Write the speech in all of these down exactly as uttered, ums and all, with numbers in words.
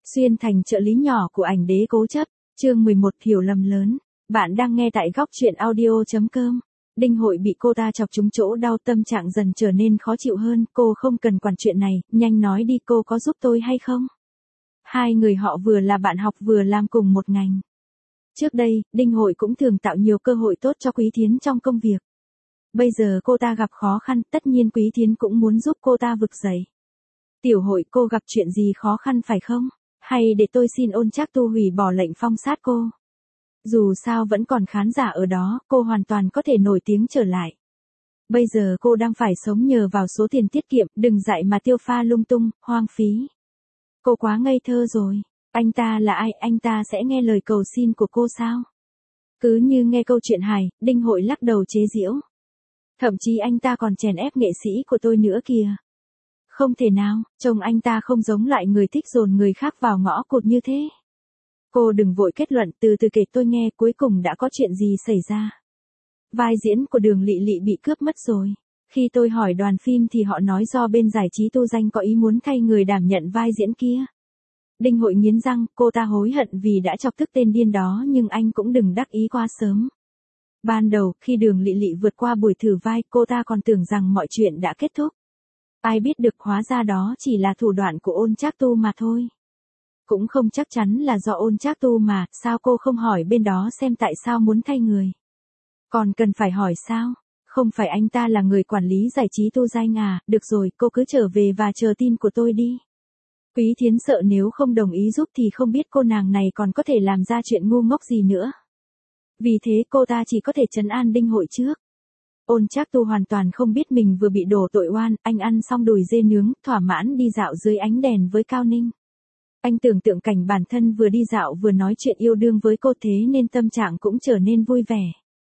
Xuyên thành trợ lý nhỏ của ảnh đế cố chấp, chương mười một hiểu lầm lớn. Bạn đang nghe tại góc truyện audio chấm com. Đinh Hội bị cô ta chọc trúng chỗ đau, tâm trạng dần trở nên khó chịu hơn. Cô không cần quản chuyện này, nhanh nói đi, cô có giúp tôi hay không? Hai người họ vừa là bạn học vừa làm cùng một ngành. Trước đây, Đinh Hội cũng thường tạo nhiều cơ hội tốt cho Quý Thiến trong công việc. Bây giờ cô ta gặp khó khăn, tất nhiên Quý Thiến cũng muốn giúp cô ta vực dậy. Tiểu Hội, cô gặp chuyện gì khó khăn phải không? Hay để tôi xin Ôn Trác Tu hủy bỏ lệnh phong sát cô? Dù sao vẫn còn khán giả ở đó, cô hoàn toàn có thể nổi tiếng trở lại. Bây giờ cô đang phải sống nhờ vào số tiền tiết kiệm, đừng dại mà tiêu pha lung tung, hoang phí. Cô quá ngây thơ rồi. Anh ta là ai, anh ta sẽ nghe lời cầu xin của cô sao? Cứ như nghe câu chuyện hài, Đinh Hội lắc đầu chế giễu. Thậm chí anh ta còn chèn ép nghệ sĩ của tôi nữa kìa. Không thể nào, trông anh ta không giống loại người thích dồn người khác vào ngõ cụt như thế. Cô đừng vội kết luận, từ từ kể tôi nghe cuối cùng đã có chuyện gì xảy ra. Vai diễn của Đường Lị Lị bị cướp mất rồi. Khi tôi hỏi đoàn phim thì họ nói do bên giải trí Tu Danh có ý muốn thay người đảm nhận vai diễn kia. Đinh Hội nghiến răng, cô ta hối hận vì đã chọc tức tên điên đó, nhưng anh cũng đừng đắc ý quá sớm. Ban đầu, khi Đường Lị Lị vượt qua buổi thử vai, cô ta còn tưởng rằng mọi chuyện đã kết thúc. Ai biết được hóa ra đó chỉ là thủ đoạn của Ôn Trác Tu mà thôi. Cũng không chắc chắn là do Ôn Trác Tu mà, sao cô không hỏi bên đó xem tại sao muốn thay người? Còn cần phải hỏi sao? Không phải anh ta là người quản lý giải trí Tu Danh à? Được rồi, cô cứ trở về và chờ tin của tôi đi. Quý Thiến sợ nếu không đồng ý giúp thì không biết cô nàng này còn có thể làm ra chuyện ngu ngốc gì nữa. Vì thế cô ta chỉ có thể trấn an Đinh Hội trước. Ôn Trác Tu hoàn toàn không biết mình vừa bị đổ tội oan, anh ăn xong đùi dê nướng, thỏa mãn đi dạo dưới ánh đèn với Cao Ninh. Anh tưởng tượng cảnh bản thân vừa đi dạo vừa nói chuyện yêu đương với cô, thế nên tâm trạng cũng trở nên vui vẻ.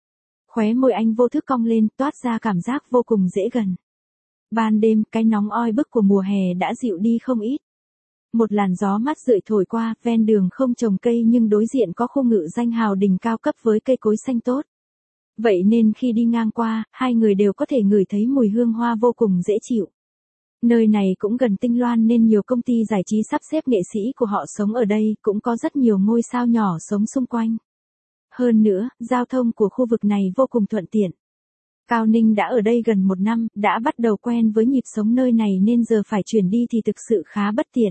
Khóe môi anh vô thức cong lên, toát ra cảm giác vô cùng dễ gần. Ban đêm, cái nóng oi bức của mùa hè đã dịu đi không ít. Một làn gió mát rượi thổi qua, ven đường không trồng cây nhưng đối diện có khu ngự danh hào đình cao cấp với cây cối xanh tốt. Vậy nên khi đi ngang qua, hai người đều có thể ngửi thấy mùi hương hoa vô cùng dễ chịu. Nơi này cũng gần Tinh Loan nên nhiều công ty giải trí sắp xếp nghệ sĩ của họ sống ở đây, cũng có rất nhiều ngôi sao nhỏ sống xung quanh. Hơn nữa, giao thông của khu vực này vô cùng thuận tiện. Cao Ninh đã ở đây gần một năm, đã bắt đầu quen với nhịp sống nơi này nên giờ phải chuyển đi thì thực sự khá bất tiện.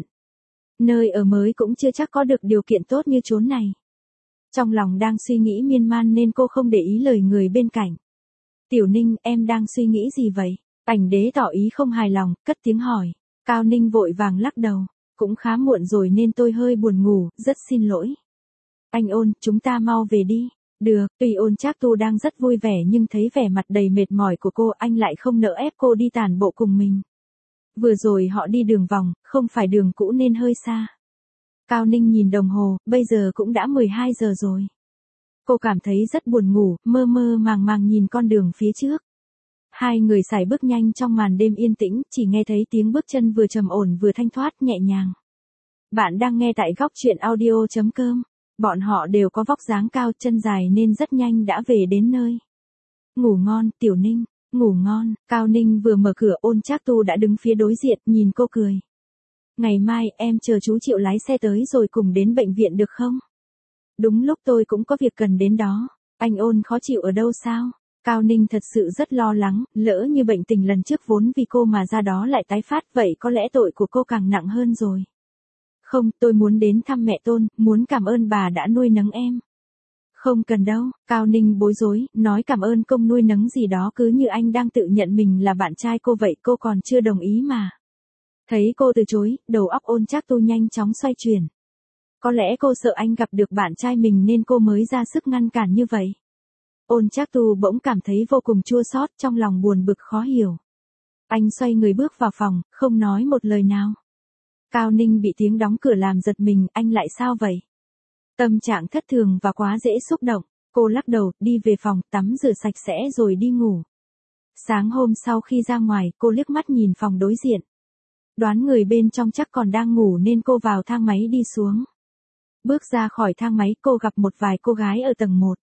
Nơi ở mới cũng chưa chắc có được điều kiện tốt như chốn này. Trong lòng đang suy nghĩ miên man nên cô không để ý lời người bên cạnh. Tiểu Ninh, em đang suy nghĩ gì vậy? Ảnh đế tỏ ý không hài lòng, cất tiếng hỏi. Cao Ninh vội vàng lắc đầu. Cũng khá muộn rồi nên tôi hơi buồn ngủ, rất xin lỗi. Anh Ôn, chúng ta mau về đi. Được, tuy Ôn Trác Tu đang rất vui vẻ nhưng thấy vẻ mặt đầy mệt mỏi của cô, anh lại không nỡ ép cô đi tản bộ cùng mình. Vừa rồi họ đi đường vòng, không phải đường cũ nên hơi xa. Cao Ninh nhìn đồng hồ, bây giờ cũng đã mười hai giờ rồi. Cô cảm thấy rất buồn ngủ, mơ mơ màng màng nhìn con đường phía trước. Hai người sải bước nhanh trong màn đêm yên tĩnh, chỉ nghe thấy tiếng bước chân vừa trầm ổn vừa thanh thoát nhẹ nhàng. Bạn đang nghe tại góc truyện audio chấm com. Bọn họ đều có vóc dáng cao, chân dài nên rất nhanh đã về đến nơi. Ngủ ngon, Tiểu Ninh, ngủ ngon. Cao Ninh vừa mở cửa, Ôn Trác Tu đã đứng phía đối diện, nhìn cô cười. Ngày mai em chờ chú Triệu lái xe tới rồi cùng đến bệnh viện được không? Đúng lúc tôi cũng có việc cần đến đó. Anh Ôn khó chịu ở đâu sao? Cao Ninh thật sự rất lo lắng, lỡ như bệnh tình lần trước vốn vì cô mà ra đó lại tái phát, vậy có lẽ tội của cô càng nặng hơn rồi. Không, tôi muốn đến thăm mẹ Tôn, muốn cảm ơn bà đã nuôi nấng em. Không cần đâu, Cao Ninh bối rối, nói cảm ơn công nuôi nấng gì đó cứ như anh đang tự nhận mình là bạn trai cô vậy, cô còn chưa đồng ý mà. Thấy cô từ chối, đầu óc Ôn Trác Tu nhanh chóng xoay chuyển. Có lẽ cô sợ anh gặp được bạn trai mình nên cô mới ra sức ngăn cản như vậy. Ôn Trác Tu bỗng cảm thấy vô cùng chua xót, trong lòng buồn bực khó hiểu. Anh xoay người bước vào phòng, không nói một lời nào. Cao Ninh bị tiếng đóng cửa làm giật mình, anh lại sao vậy? Tâm trạng thất thường và quá dễ xúc động, cô lắc đầu, đi về phòng, tắm rửa sạch sẽ rồi đi ngủ. Sáng hôm sau khi ra ngoài, cô liếc mắt nhìn phòng đối diện. Đoán người bên trong chắc còn đang ngủ nên cô vào thang máy đi xuống. Bước ra khỏi thang máy, cô gặp một vài cô gái ở tầng một.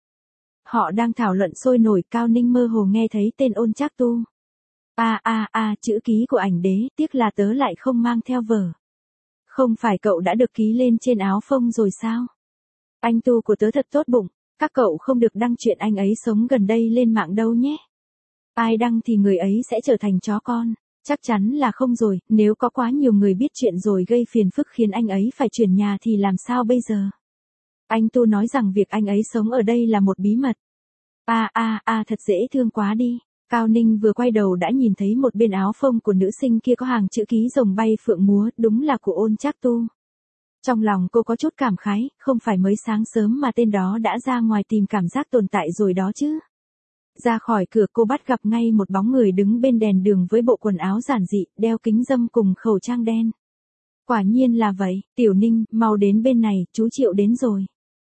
Họ đang thảo luận sôi nổi, Cao Ninh mơ hồ nghe thấy tên Ôn Trác Tu. A a a, chữ ký của ảnh đế, tiếc là tớ lại không mang theo vở. Không phải cậu đã được ký lên trên áo phông rồi sao? Anh Tu của tớ thật tốt bụng, các cậu không được đăng chuyện anh ấy sống gần đây lên mạng đâu nhé. Ai đăng thì người ấy sẽ trở thành chó con. Chắc chắn là không rồi, nếu có quá nhiều người biết chuyện rồi gây phiền phức khiến anh ấy phải chuyển nhà thì làm sao bây giờ? Anh Tu nói rằng việc anh ấy sống ở đây là một bí mật. A a a thật dễ thương quá đi. Cao Ninh vừa quay đầu đã nhìn thấy một bên áo phông của nữ sinh kia có hàng chữ ký rồng bay phượng múa, đúng là của Ôn Trác Tu. Trong lòng cô có chút cảm khái, không phải mới sáng sớm mà tên đó đã ra ngoài tìm cảm giác tồn tại rồi đó chứ. Ra khỏi cửa cô bắt gặp ngay một bóng người đứng bên đèn đường với bộ quần áo giản dị, đeo kính râm cùng khẩu trang đen. Quả nhiên là vậy, Tiểu Ninh, mau đến bên này, chú Triệu đến rồi.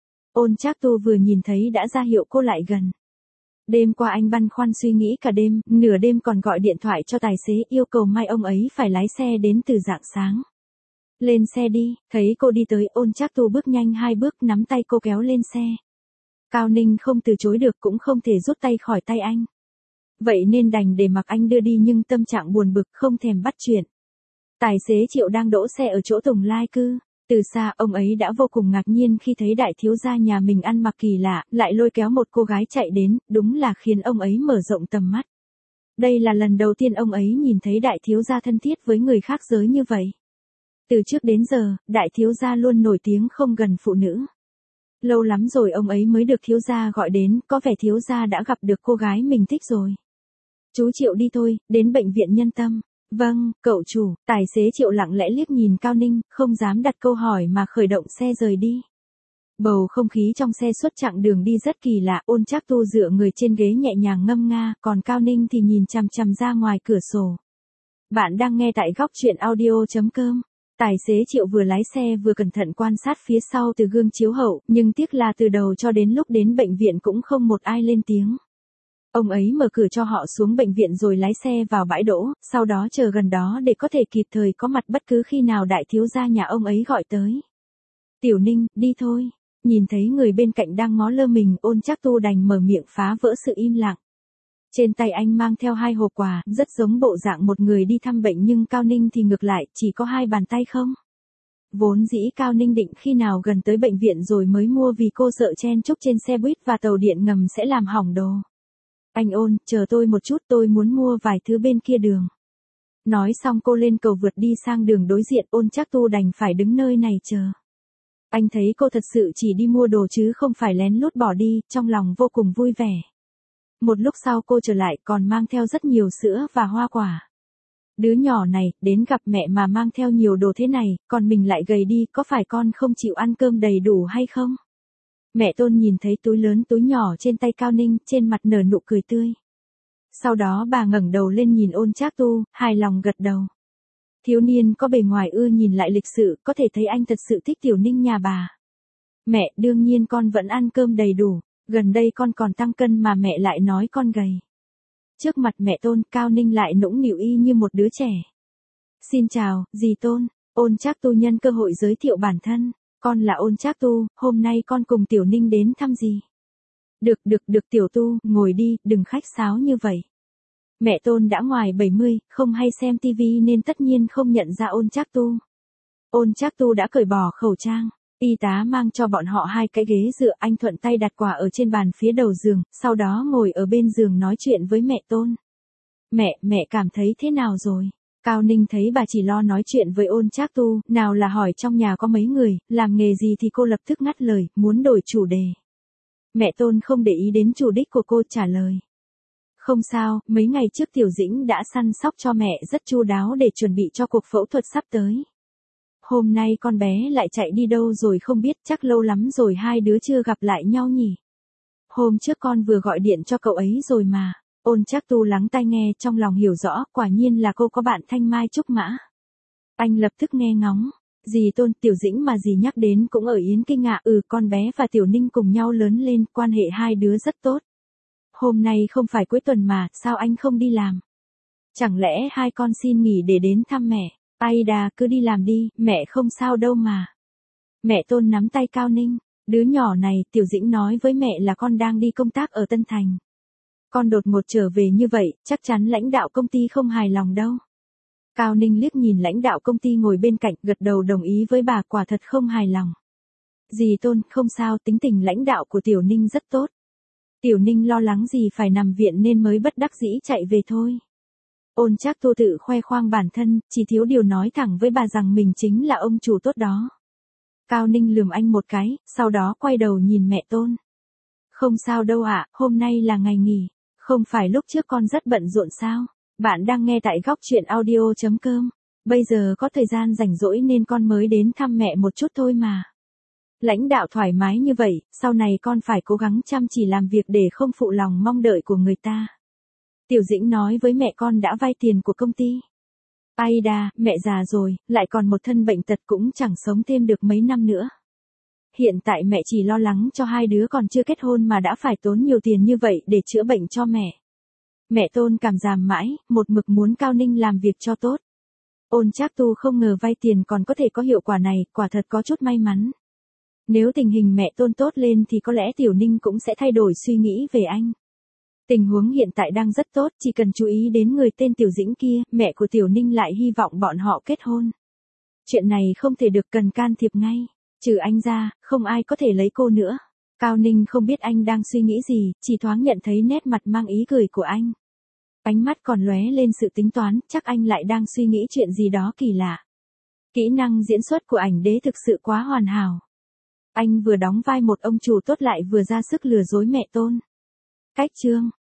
Ôn Trác Tu vừa nhìn thấy đã ra hiệu cô lại gần. Đêm qua anh băn khoăn suy nghĩ cả đêm, nửa đêm còn gọi điện thoại cho tài xế yêu cầu mai ông ấy phải lái xe đến từ rạng sáng. Lên xe đi, thấy cô đi tới, Ôn Trác Tu bước nhanh hai bước nắm tay cô kéo lên xe. Cao Ninh không từ chối được cũng không thể rút tay khỏi tay anh. Vậy nên đành để mặc anh đưa đi nhưng tâm trạng buồn bực không thèm bắt chuyện. Tài xế Triệu đang đỗ xe ở chỗ Tùng Lai cư. Từ xa ông ấy đã vô cùng ngạc nhiên khi thấy đại thiếu gia nhà mình ăn mặc kỳ lạ, lại lôi kéo một cô gái chạy đến, đúng là khiến ông ấy mở rộng tầm mắt. Đây là lần đầu tiên ông ấy nhìn thấy đại thiếu gia thân thiết với người khác giới như vậy. Từ trước đến giờ, đại thiếu gia luôn nổi tiếng không gần phụ nữ. Lâu lắm rồi ông ấy mới được thiếu gia gọi đến, có vẻ thiếu gia đã gặp được cô gái mình thích rồi. Chú Triệu đi thôi, đến bệnh viện Nhân Tâm. Vâng, cậu chủ. Tài xế Triệu lặng lẽ liếc nhìn Cao Ninh, không dám đặt câu hỏi mà khởi động xe rời đi. Bầu không khí trong xe suốt chặng đường đi rất kỳ lạ, Ôn Trác Tu dựa người trên ghế nhẹ nhàng ngâm nga, còn Cao Ninh thì nhìn chằm chằm ra ngoài cửa sổ. Bạn đang nghe tại góc truyện audio chấm com. Tài xế Triệu vừa lái xe vừa cẩn thận quan sát phía sau từ gương chiếu hậu, nhưng tiếc là từ đầu cho đến lúc đến bệnh viện cũng không một ai lên tiếng. Ông ấy mở cửa cho họ xuống bệnh viện rồi lái xe vào bãi đỗ, sau đó chờ gần đó để có thể kịp thời có mặt bất cứ khi nào đại thiếu gia nhà ông ấy gọi tới. Tiểu Ninh, đi thôi. Nhìn thấy người bên cạnh đang ngó lơ mình, Ôn Trác Tu đành mở miệng phá vỡ sự im lặng. Trên tay anh mang theo hai hộp quà, rất giống bộ dạng một người đi thăm bệnh nhưng Cao Ninh thì ngược lại, chỉ có hai bàn tay không. Vốn dĩ Cao Ninh định khi nào gần tới bệnh viện rồi mới mua vì cô sợ chen chúc trên xe buýt và tàu điện ngầm sẽ làm hỏng đồ. Anh Ôn, chờ tôi một chút, tôi muốn mua vài thứ bên kia đường. Nói xong cô lên cầu vượt đi sang đường đối diện, Ôn Trác Tu đành phải đứng nơi này chờ. Anh thấy cô thật sự chỉ đi mua đồ chứ không phải lén lút bỏ đi, trong lòng vô cùng vui vẻ. Một lúc sau cô trở lại còn mang theo rất nhiều sữa và hoa quả. Đứa nhỏ này, đến gặp mẹ mà mang theo nhiều đồ thế này, còn mình lại gầy đi, có phải con không chịu ăn cơm đầy đủ hay không? Mẹ Tôn nhìn thấy túi lớn túi nhỏ trên tay Cao Ninh, trên mặt nở nụ cười tươi. Sau đó bà ngẩng đầu lên nhìn Ôn Trác Tu, hài lòng gật đầu. Thiếu niên có bề ngoài ưa nhìn lại lịch sự, có thể thấy anh thật sự thích Tiểu Ninh nhà bà. Mẹ, đương nhiên con vẫn ăn cơm đầy đủ, gần đây con còn tăng cân mà mẹ lại nói con gầy. Trước mặt mẹ Tôn, Cao Ninh lại nũng nịu y như một đứa trẻ. Xin chào, dì Tôn. Ôn Trác Tu nhân cơ hội giới thiệu bản thân. Con là Ôn Trác Tu, hôm nay con cùng Tiểu Ninh đến thăm dì. Được được được Tiểu Tu, ngồi đi, đừng khách sáo như vậy. Mẹ Tôn đã ngoài bảy mươi, không hay xem tivi nên tất nhiên không nhận ra Ôn Trác Tu. Ôn Trác Tu đã cởi bỏ khẩu trang. Y tá mang cho bọn họ hai cái ghế dựa, anh thuận tay đặt quà ở trên bàn phía đầu giường, sau đó ngồi ở bên giường nói chuyện với mẹ Tôn. Mẹ, mẹ cảm thấy thế nào rồi? Cao Ninh thấy bà chỉ lo nói chuyện với Ôn Trác Tu, nào là hỏi trong nhà có mấy người, làm nghề gì thì cô lập tức ngắt lời, muốn đổi chủ đề. Mẹ Tôn không để ý đến chủ đích của cô, trả lời. Không sao, mấy ngày trước Tiểu Dĩnh đã săn sóc cho mẹ rất chu đáo để chuẩn bị cho cuộc phẫu thuật sắp tới. Hôm nay con bé lại chạy đi đâu rồi không biết, chắc lâu lắm rồi hai đứa chưa gặp lại nhau nhỉ. Hôm trước con vừa gọi điện cho cậu ấy rồi mà. Ôn Trác Tu lắng tai nghe, trong lòng hiểu rõ, quả nhiên là cô có bạn Thanh Mai Trúc Mã. Anh lập tức nghe ngóng. Dì Tôn, Tiểu Dĩnh mà dì nhắc đến cũng ở Yến Kinh ạ. Ừ, con bé và Tiểu Ninh cùng nhau lớn lên, quan hệ hai đứa rất tốt. Hôm nay không phải cuối tuần mà, sao anh không đi làm? Chẳng lẽ hai con xin nghỉ để đến thăm mẹ? Ai đà, cứ đi làm đi, mẹ không sao đâu mà. Mẹ Tôn nắm tay Cao Ninh. Đứa nhỏ này, Tiểu Dĩnh nói với mẹ là con đang đi công tác ở Tân Thành. Con đột ngột trở về như vậy, chắc chắn lãnh đạo công ty không hài lòng đâu. Cao Ninh liếc nhìn lãnh đạo công ty ngồi bên cạnh, gật đầu đồng ý với bà, quả thật không hài lòng. Dì Tôn, không sao, tính tình lãnh đạo của Tiểu Ninh rất tốt. Tiểu Ninh lo lắng gì phải nằm viện nên mới bất đắc dĩ chạy về thôi. Ôn Trác Tô tự khoe khoang bản thân, chỉ thiếu điều nói thẳng với bà rằng mình chính là ông chủ tốt đó. Cao Ninh lườm anh một cái, sau đó quay đầu nhìn mẹ Tôn. Không sao đâu ạ, hôm nay là ngày nghỉ. Không phải lúc trước con rất bận rộn sao? Bạn đang nghe tại góc chuyện audio chấm com. Bây giờ có thời gian rảnh rỗi nên con mới đến thăm mẹ một chút thôi mà. Lãnh đạo thoải mái như vậy, sau này con phải cố gắng chăm chỉ làm việc để không phụ lòng mong đợi của người ta. Tiểu Dĩnh nói với mẹ con đã vay tiền của công ty. Ai đà, mẹ già rồi, lại còn một thân bệnh tật cũng chẳng sống thêm được mấy năm nữa. Hiện tại mẹ chỉ lo lắng cho hai đứa còn chưa kết hôn mà đã phải tốn nhiều tiền như vậy để chữa bệnh cho mẹ. Mẹ Tôn cảm giảm mãi, một mực muốn Cao Ninh làm việc cho tốt. Ôn Trác Tu không ngờ vay tiền còn có thể có hiệu quả này, quả thật có chút may mắn. Nếu tình hình mẹ Tôn tốt lên thì có lẽ Tiểu Ninh cũng sẽ thay đổi suy nghĩ về anh. Tình huống hiện tại đang rất tốt, chỉ cần chú ý đến người tên Tiểu Dĩnh kia, mẹ của Tiểu Ninh lại hy vọng bọn họ kết hôn. Chuyện này không thể được cần can thiệp ngay, trừ anh ra, không ai có thể lấy cô nữa. Cao Ninh không biết anh đang suy nghĩ gì, chỉ thoáng nhận thấy nét mặt mang ý cười của anh. Ánh mắt còn lóe lên sự tính toán, chắc anh lại đang suy nghĩ chuyện gì đó kỳ lạ. Kỹ năng diễn xuất của ảnh đế thực sự quá hoàn hảo. Anh vừa đóng vai một ông chủ tốt lại vừa ra sức lừa dối mẹ Tôn. Cách chương